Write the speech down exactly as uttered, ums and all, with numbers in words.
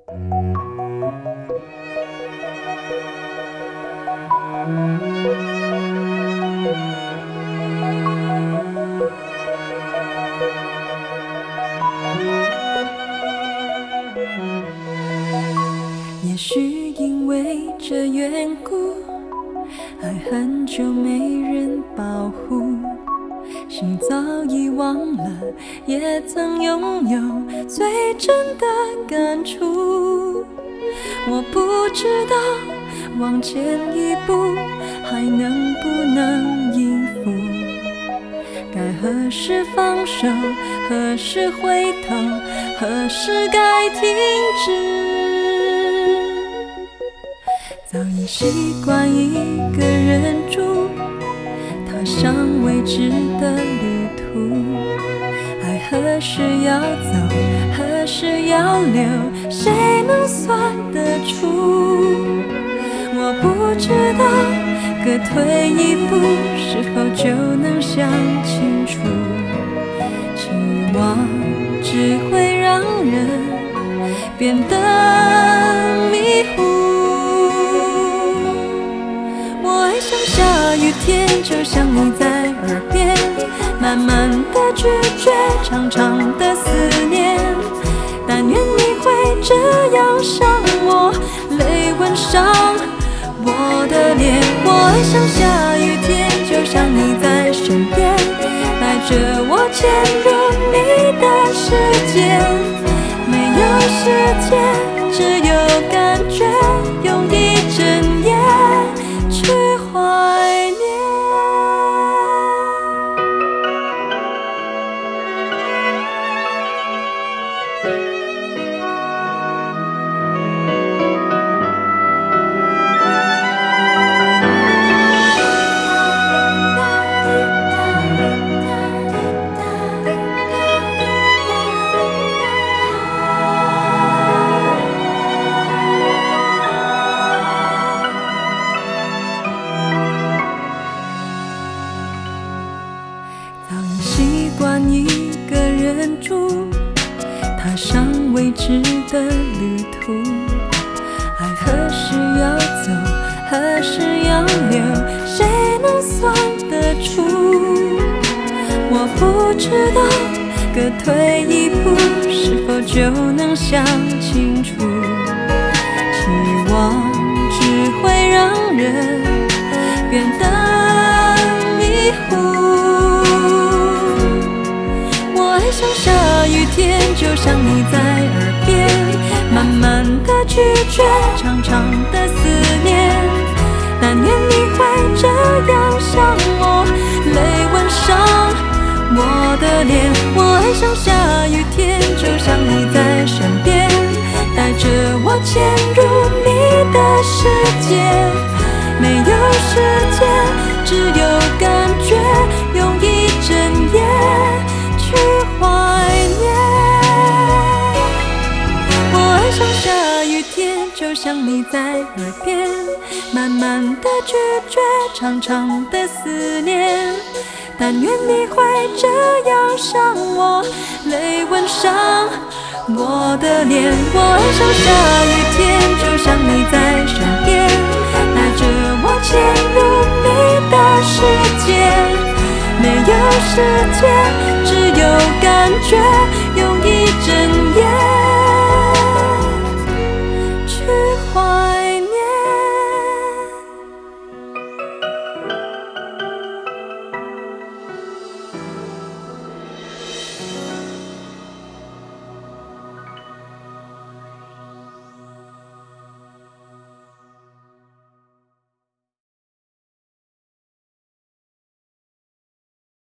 也许因为这缘故，爱很久没人保护，心早已忘了也曾拥有最真的感触。我不知道往前一步还能不能应付，该何时放手，何时回头，何时该停止。早已习惯一个人住，踏上未知的旅途，爱何时要走，何时要留，谁能算得出？我不知道各退一步是否就能想清楚，期望只会让人变得迷糊。我爱上下雨天，就像你在耳边，慢慢的拒绝，长长的思念，但愿你会这样想我，泪吻上我的脸。我爱上下雨天，就像你在身边，带着我潜入你的世界，没有时间，只有感觉，用一整夜去怀念。早已习惯一个人住，踏上未知的旅途，爱何时要走，何时要留，谁能算得出？我不知道各退一步是否就能想清楚，期望只会让人变得迷糊。爱上下雨天，就像你在耳边，慢慢的拒绝，长长的思念，但愿你会这样想我，泪吻上我的脸。我爱上下雨天，就像你在身边，带着我潜入你的世界，没有时间，只有感觉，用一整夜去怀念。我爱上下雨天，就像你在耳边，慢慢的拒绝，长长的思念，但愿你会这样想我，泪吻上我的脸。我爱上下雨天，就像你在身边，带着我潜入你的世界，没有时间，只有感觉，用一整